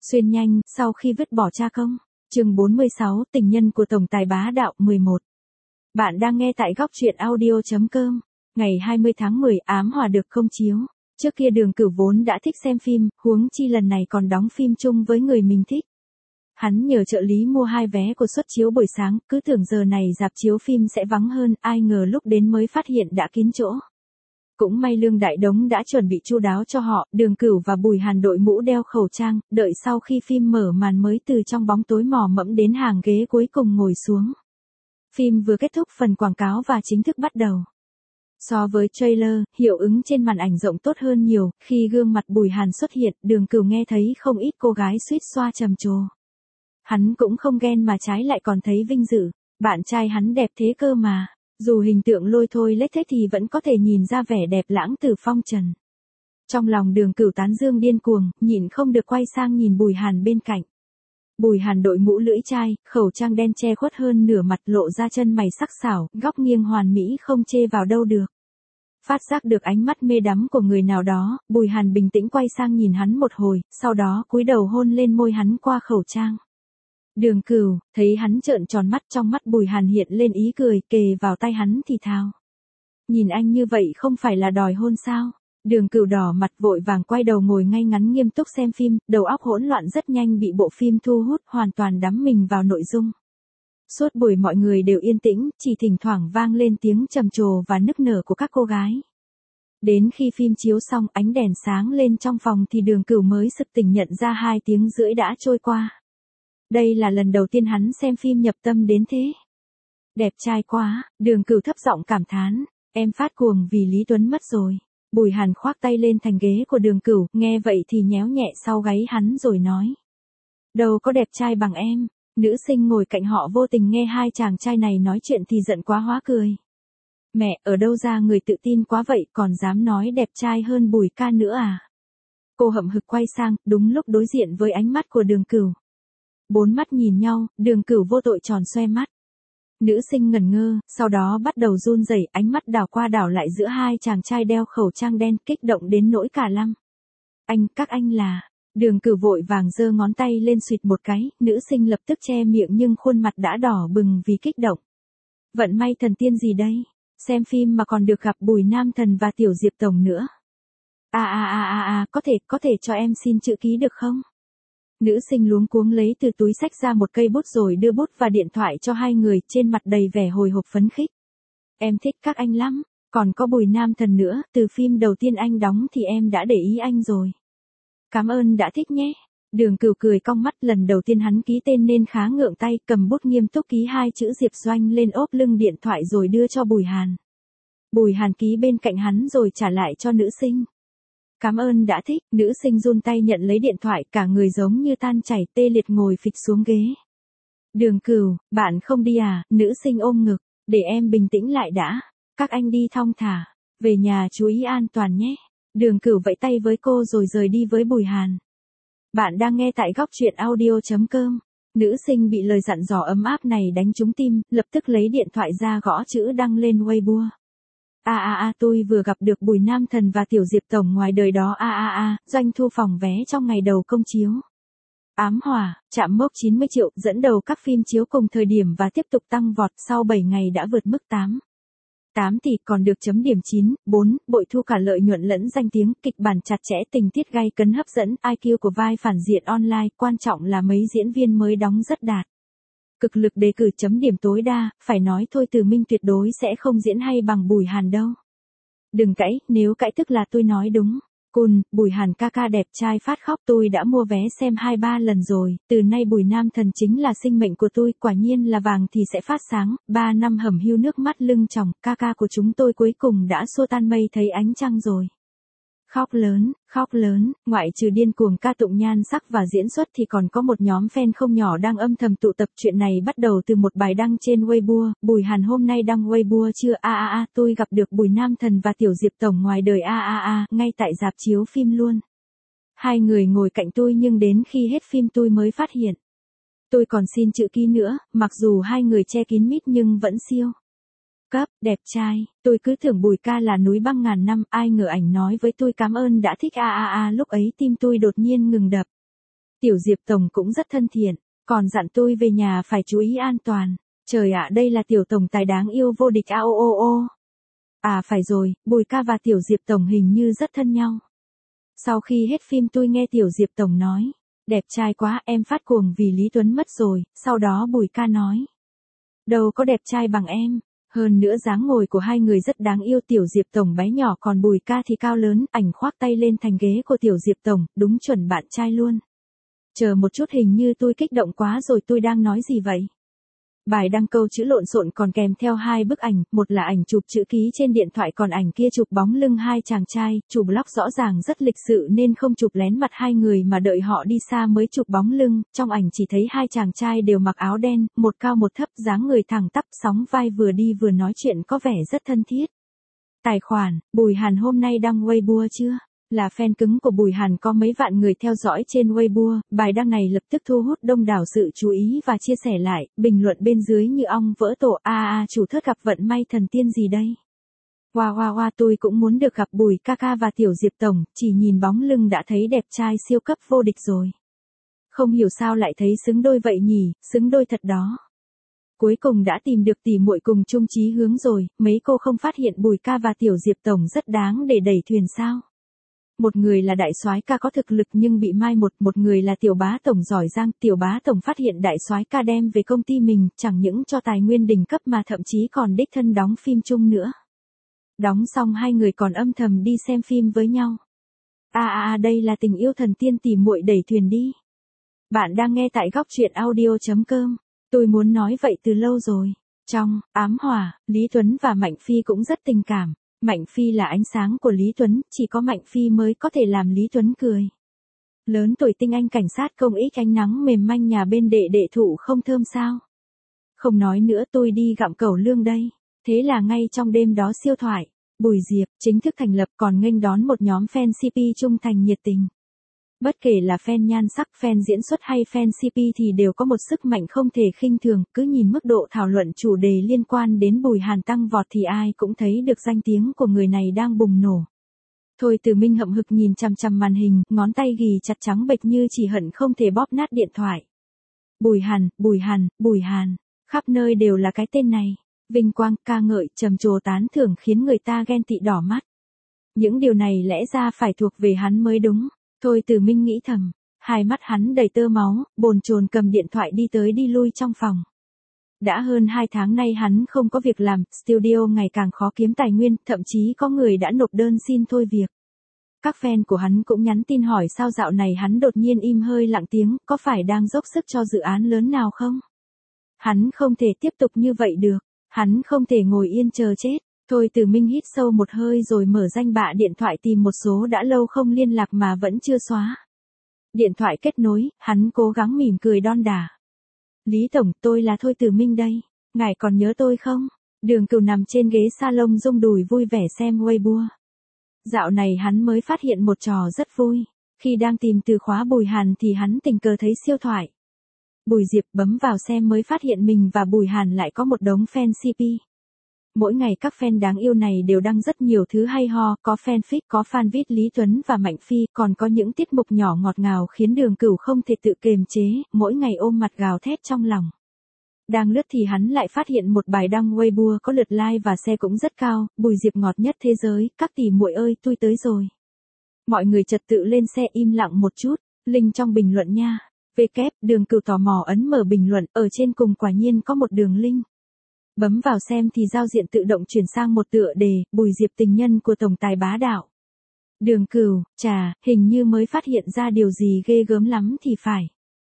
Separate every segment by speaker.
Speaker 1: Xuyên nhanh, sau khi vứt bỏ cha công. Chương 46, tình nhân của tổng tài bá đạo 11. Bạn đang nghe tại góc truyện audio.com. Ngày 20 tháng 10, Ám Hòa được công chiếu. Trước kia Đường Cửu vốn đã thích xem phim, huống chi lần này còn đóng phim chung với người mình thích. Hắn nhờ trợ lý mua 2 vé của suất chiếu buổi sáng, cứ tưởng giờ này rạp chiếu phim sẽ vắng hơn, ai ngờ lúc đến mới phát hiện đã kín chỗ. Cũng may Lương Đại Đống đã chuẩn bị chu đáo cho họ, Đường Cửu và Bùi Hàn đội mũ đeo khẩu trang, đợi sau khi phim mở màn mới từ trong bóng tối mò mẫm đến hàng ghế cuối cùng ngồi xuống. Phim vừa kết thúc, phần quảng cáo và chính thức bắt đầu. So với trailer, hiệu ứng trên màn ảnh rộng tốt hơn nhiều, khi gương mặt Bùi Hàn xuất hiện, Đường Cửu nghe thấy không ít cô gái suýt xoa trầm trồ. Hắn cũng không ghen mà trái lại còn thấy vinh dự, bạn trai hắn đẹp thế cơ mà. Dù hình tượng lôi thôi lết thế thì vẫn có thể nhìn ra vẻ đẹp lãng từ phong trần. Trong lòng Đường Cửu tán dương điên cuồng, nhịn không được quay sang nhìn Bùi Hàn bên cạnh. Bùi Hàn đội mũ lưỡi chai, khẩu trang đen che khuất hơn nửa mặt, lộ ra chân mày sắc sảo, góc nghiêng hoàn mỹ không chê vào đâu được. Phát giác được ánh mắt mê đắm của người nào đó, Bùi Hàn bình tĩnh quay sang nhìn hắn một hồi, sau đó cúi đầu hôn lên môi hắn qua khẩu trang. Đường Cửu, thấy hắn trợn tròn mắt, trong mắt Bùi Hàn hiện lên ý cười, kề vào tay hắn thì thào. Nhìn anh như vậy không phải là đòi hôn sao? Đường Cửu đỏ mặt vội vàng quay đầu ngồi ngay ngắn nghiêm túc xem phim, đầu óc hỗn loạn rất nhanh bị bộ phim thu hút, hoàn toàn đắm mình vào nội dung. Suốt buổi mọi người đều yên tĩnh, chỉ thỉnh thoảng vang lên tiếng trầm trồ và nức nở của các cô gái. Đến khi phim chiếu xong, ánh đèn sáng lên trong phòng thì Đường Cửu mới sực tỉnh nhận ra 2 tiếng rưỡi đã trôi qua. Đây là lần đầu tiên hắn xem phim nhập tâm đến thế. Đẹp trai quá, Đường Cửu thấp giọng cảm thán, em phát cuồng vì Lý Tuấn mất rồi. Bùi Hàn khoác tay lên thành ghế của Đường Cửu, nghe vậy thì nhéo nhẹ sau gáy hắn rồi nói. Đâu có đẹp trai bằng em. Nữ sinh ngồi cạnh họ vô tình nghe 2 chàng trai này nói chuyện thì giận quá hóa cười. Mẹ, ở đâu ra người tự tin quá vậy, còn dám nói đẹp trai hơn Bùi ca nữa à? Cô hậm hực quay sang, đúng lúc đối diện với ánh mắt của Đường Cửu. 4 mắt nhìn nhau, Đường Cửu vô tội tròn xoe mắt. Nữ sinh ngẩn ngơ, sau đó bắt đầu run rẩy, ánh mắt đảo qua đảo lại giữa 2 chàng trai đeo khẩu trang đen, kích động đến nỗi cả lăm. Các anh là... Đường Cửu vội vàng giơ ngón tay lên xịt một cái, nữ sinh lập tức che miệng nhưng khuôn mặt đã đỏ bừng vì kích động. Vận may thần tiên gì đây? Xem phim mà còn được gặp Bùi Nam Thần và Tiểu Diệp Tổng nữa. Có thể cho em xin chữ ký được không? Nữ sinh luống cuống lấy từ túi xách ra một cây bút rồi đưa bút và điện thoại cho 2 người, trên mặt đầy vẻ hồi hộp phấn khích. Em thích các anh lắm, còn có Bùi Nam Thần nữa, từ phim đầu tiên anh đóng thì em đã để ý anh rồi. Cảm ơn đã thích nhé. Đường Cửu cười cong mắt, lần đầu tiên hắn ký tên nên khá ngượng tay, cầm bút nghiêm túc ký 2 chữ Diệp Doanh lên ốp lưng điện thoại rồi đưa cho Bùi Hàn. Bùi Hàn ký bên cạnh hắn rồi trả lại cho nữ sinh. Cảm ơn đã thích, nữ sinh run tay nhận lấy điện thoại, cả người giống như tan chảy, tê liệt ngồi phịch xuống ghế. Đường Cửu, bạn không đi à? Nữ sinh ôm ngực, để em bình tĩnh lại đã. Các anh đi thong thả, về nhà chú ý an toàn nhé. Đường Cửu vẫy tay với cô rồi rời đi với Bùi Hàn. Bạn đang nghe tại góc truyện audio.com. Nữ sinh bị lời dặn dò ấm áp này đánh trúng tim, lập tức lấy điện thoại ra gõ chữ đăng lên Weibo. Tôi vừa gặp được Bùi Nam Thần và Tiểu Diệp Tổng ngoài đời đó. Doanh thu phòng vé trong ngày đầu công chiếu. Ám Hòa, chạm mốc 90 triệu, dẫn đầu các phim chiếu cùng thời điểm và tiếp tục tăng vọt, sau 7 ngày đã vượt mức 8 tỷ, còn được chấm điểm 9.4, bội thu cả lợi nhuận lẫn danh tiếng, kịch bản chặt chẽ, tình tiết gay cấn hấp dẫn, IQ của vai phản diện online, quan trọng là mấy diễn viên mới đóng rất đạt. Cực lực đề cử chấm điểm tối đa, phải nói thôi Từ Minh tuyệt đối sẽ không diễn hay bằng Bùi Hàn đâu. Đừng cãi, nếu cãi tức là tôi nói đúng. Bùi Hàn ca ca đẹp trai phát khóc, tôi đã mua vé xem 2-3 lần rồi, từ nay Bùi Nam Thần chính là sinh mệnh của tôi, quả nhiên là vàng thì sẽ phát sáng, 3 năm hầm hưu nước mắt lưng tròng, ca ca của chúng tôi cuối cùng đã xua tan mây thấy ánh trăng rồi. Khóc lớn, ngoại trừ điên cuồng ca tụng nhan sắc và diễn xuất thì còn có một nhóm fan không nhỏ đang âm thầm tụ tập. Chuyện này bắt đầu từ một bài đăng trên Weibo, Bùi Hàn hôm nay đăng Weibo chưa? Tôi gặp được Bùi Nam Thần và Tiểu Diệp Tổng ngoài đời ngay tại rạp chiếu phim luôn. 2 người ngồi cạnh tôi nhưng đến khi hết phim tôi mới phát hiện. Tôi còn xin chữ ký nữa, mặc dù 2 người che kín mít nhưng vẫn siêu cấp, đẹp trai, tôi cứ tưởng Bùi ca là núi băng ngàn năm, ai ngờ ảnh nói với tôi cảm ơn đã thích lúc ấy tim tôi đột nhiên ngừng đập. Tiểu Diệp Tổng cũng rất thân thiện, còn dặn tôi về nhà phải chú ý an toàn. Trời ạ, đây là tiểu tổng tài đáng yêu vô địch a ô ô ô. À phải rồi, Bùi ca và Tiểu Diệp Tổng hình như rất thân nhau. Sau khi hết phim tôi nghe Tiểu Diệp Tổng nói, đẹp trai quá, em phát cuồng vì Lý Tuấn mất rồi. Sau đó Bùi ca nói, đâu có đẹp trai bằng em. Hơn nữa dáng ngồi của hai người rất đáng yêu. Tiểu Diệp Tổng bé nhỏ còn Bùi ca thì cao lớn. Ảnh khoác tay lên thành ghế của Tiểu Diệp Tổng, đúng chuẩn bạn trai luôn. Chờ một chút, hình như tôi kích động quá rồi, tôi đang nói gì vậy? Bài đăng câu chữ lộn xộn còn kèm theo hai bức ảnh, một là ảnh chụp chữ ký trên điện thoại, còn ảnh kia chụp bóng lưng hai chàng trai. Chụp vlog rõ ràng rất lịch sự nên không chụp lén mặt hai người mà đợi họ đi xa mới chụp bóng lưng. Trong ảnh chỉ thấy hai chàng trai đều mặc áo đen, một cao một thấp, dáng người thẳng tắp, sóng vai, vừa đi vừa nói chuyện có vẻ rất thân thiết. Tài khoản, Bùi Hàn hôm nay đăng Weibo chưa? Là fan cứng của Bùi Hàn có mấy vạn người theo dõi trên Weibo, bài đăng này lập tức thu hút đông đảo sự chú ý và chia sẻ lại, bình luận bên dưới như ong vỡ tổ. Chủ thớt gặp vận may thần tiên gì đây? Wow, tôi cũng muốn được gặp Bùi ca và Tiểu Diệp Tổng, chỉ nhìn bóng lưng đã thấy đẹp trai siêu cấp vô địch rồi. Không hiểu sao lại thấy xứng đôi vậy nhỉ, xứng đôi thật đó. Cuối cùng đã tìm được tỉ muội cùng chung chí hướng rồi, mấy cô không phát hiện Bùi ca và Tiểu Diệp Tổng rất đáng để đẩy thuyền sao? Một người là đại soái ca có thực lực nhưng bị mai một người là tiểu bá tổng giỏi giang. Tiểu bá tổng phát hiện đại soái ca đem về công ty mình, chẳng những cho tài nguyên đỉnh cấp mà thậm chí còn đích thân đóng phim chung nữa. Đóng xong hai người còn âm thầm đi xem phim với nhau. Đây là tình yêu thần tiên, tỉ muội đẩy thuyền đi. Bạn đang nghe tại góc truyện audio.com. Tôi muốn nói vậy từ lâu rồi. Trong Ám Hỏa, Lý Tuấn và Mạnh Phi cũng rất tình cảm. Mạnh Phi là ánh sáng của Lý Tuấn, chỉ có Mạnh Phi mới có thể làm Lý Tuấn cười. Lớn tuổi tinh anh cảnh sát công ích, ánh nắng mềm manh nhà bên đệ thụ không thơm sao? Không nói nữa, tôi đi gặm cẩu lương đây. Thế là ngay trong đêm đó siêu thoại, Bùi Diệp chính thức thành lập, còn nghênh đón một nhóm fan CP trung thành nhiệt tình. Bất kể là fan nhan sắc, fan diễn xuất hay fan CP thì đều có một sức mạnh không thể khinh thường. Cứ nhìn mức độ thảo luận chủ đề liên quan đến Bùi Hàn tăng vọt thì ai cũng thấy được danh tiếng của người này đang bùng nổ. Thôi Từ Minh hậm hực nhìn chằm chằm màn hình, ngón tay ghì chặt trắng bệch như chỉ hận không thể bóp nát điện thoại. Bùi Hàn, khắp nơi đều là cái tên này. Vinh quang, ca ngợi, trầm trồ, tán thưởng khiến người ta ghen tị đỏ mắt. Những điều này lẽ ra phải thuộc về hắn mới đúng. Thôi Từ Minh nghĩ thầm, hai mắt hắn đầy tơ máu, bồn chồn cầm điện thoại đi tới đi lui trong phòng. Đã hơn 2 tháng nay hắn không có việc làm, studio ngày càng khó kiếm tài nguyên, thậm chí có người đã nộp đơn xin thôi việc. Các fan của hắn cũng nhắn tin hỏi sao dạo này hắn đột nhiên im hơi lặng tiếng, có phải đang dốc sức cho dự án lớn nào không? Hắn không thể tiếp tục như vậy được, hắn không thể ngồi yên chờ chết. Thôi Từ Minh hít sâu một hơi rồi mở danh bạ điện thoại tìm một số đã lâu không liên lạc mà vẫn chưa xóa. Điện thoại kết nối, hắn cố gắng mỉm cười đon đả. Lý Tổng, tôi là Thôi Từ Minh đây. Ngài còn nhớ tôi không? Đường Cửu nằm trên ghế salon rung đùi vui vẻ xem Weibo. Dạo này hắn mới phát hiện một trò rất vui. Khi đang tìm từ khóa Bùi Hàn thì hắn tình cờ thấy siêu thoại. Bùi Diệp bấm vào xem mới phát hiện mình và Bùi Hàn lại có một đống fan CP. Mỗi ngày các fan đáng yêu này đều đăng rất nhiều thứ hay ho, có fanfic, có fanviết Lý Tuấn và Mạnh Phi, còn có những tiết mục nhỏ ngọt ngào khiến Đường Cửu không thể tự kiềm chế, mỗi ngày ôm mặt gào thét trong lòng. Đang lướt thì hắn lại phát hiện một bài đăng Weibo có lượt like và share cũng rất cao, Bùi Diệp ngọt nhất thế giới, các tỷ muội ơi tôi tới rồi. Mọi người trật tự lên xe im lặng một chút, link trong bình luận nha. Đường Cửu tò mò ấn mở bình luận, ở trên cùng quả nhiên có một đường link. Bấm vào xem thì giao diện tự động chuyển sang một tựa đề, Bùi Diệp tình nhân của tổng tài bá đạo. Đường Cửu, hình như mới phát hiện ra điều gì ghê gớm lắm thì phải.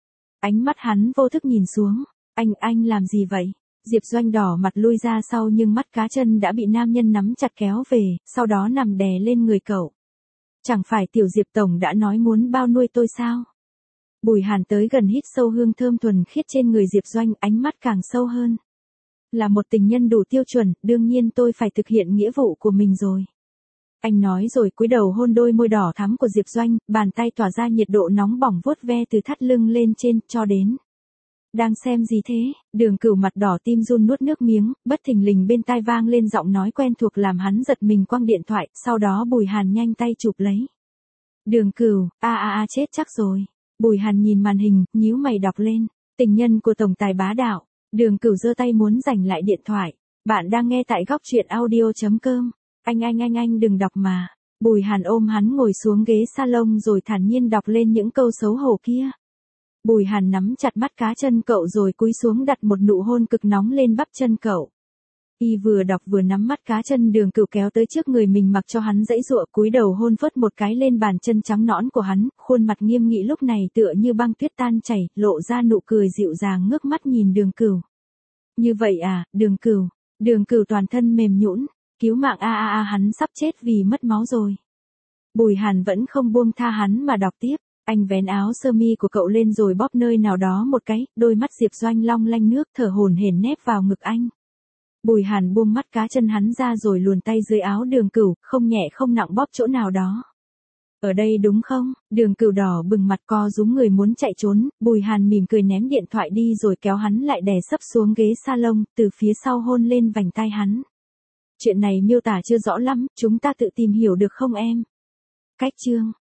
Speaker 1: Ánh mắt hắn vô thức nhìn xuống, anh làm gì vậy? Diệp Doanh đỏ mặt lui ra sau nhưng mắt cá chân đã bị nam nhân nắm chặt kéo về, sau đó nằm đè lên người cậu. Chẳng phải Tiểu Diệp Tổng đã nói muốn bao nuôi tôi sao? Bùi Hàn tới gần hít sâu hương thơm thuần khiết trên người Diệp Doanh, ánh mắt càng sâu hơn. Là một tình nhân đủ tiêu chuẩn, đương nhiên tôi phải thực hiện nghĩa vụ của mình rồi. Anh nói rồi cúi đầu hôn đôi môi đỏ thắm của Diệp Doanh, bàn tay tỏa ra nhiệt độ nóng bỏng vuốt ve từ thắt lưng lên trên, cho đến. Đang xem gì thế? Đường Cửu mặt đỏ tim run nuốt nước miếng, bất thình lình bên tai vang lên giọng nói quen thuộc làm hắn giật mình quăng điện thoại, sau đó Bùi Hàn nhanh tay chụp lấy. Đường Cửu, chết chắc rồi. Bùi Hàn nhìn màn hình, nhíu mày đọc lên. Tình nhân của tổng tài bá đạo. Đường Cửu giơ tay muốn giành lại điện thoại. Bạn đang nghe tại góc truyện audio.com. Anh đừng đọc mà. Bùi Hàn ôm hắn ngồi xuống ghế salon rồi thản nhiên đọc lên những câu xấu hổ kia. Bùi Hàn nắm chặt mắt cá chân cậu rồi cúi xuống đặt một nụ hôn cực nóng lên bắp chân cậu. Y vừa đọc vừa nắm mắt cá chân Đường Cửu kéo tới trước người mình mặc cho hắn dãy dụa, cúi đầu hôn phớt một cái lên bàn chân trắng nõn của hắn, khuôn mặt nghiêm nghị lúc này tựa như băng tuyết tan chảy, lộ ra nụ cười dịu dàng ngước mắt nhìn Đường Cửu. Như vậy à, Đường Cửu. Đường Cửu toàn thân mềm nhũn, cứu mạng hắn sắp chết vì mất máu rồi. Bùi Hàn vẫn không buông tha hắn mà đọc tiếp. Anh vén áo sơ mi của cậu lên rồi bóp nơi nào đó một cái, đôi mắt Diệp Doanh long lanh nước thở hổn hển nép vào ngực anh. Bùi Hàn buông mắt cá chân hắn ra rồi luồn tay dưới áo Đường Cửu, không nhẹ không nặng bóp chỗ nào đó. Ở đây đúng không? Đường Cửu đỏ bừng mặt co rúm người muốn chạy trốn, Bùi Hàn mỉm cười ném điện thoại đi rồi kéo hắn lại đè sấp xuống ghế salon, từ phía sau hôn lên vành tai hắn. Chuyện này miêu tả chưa rõ lắm, chúng ta tự tìm hiểu được không em? Cách chương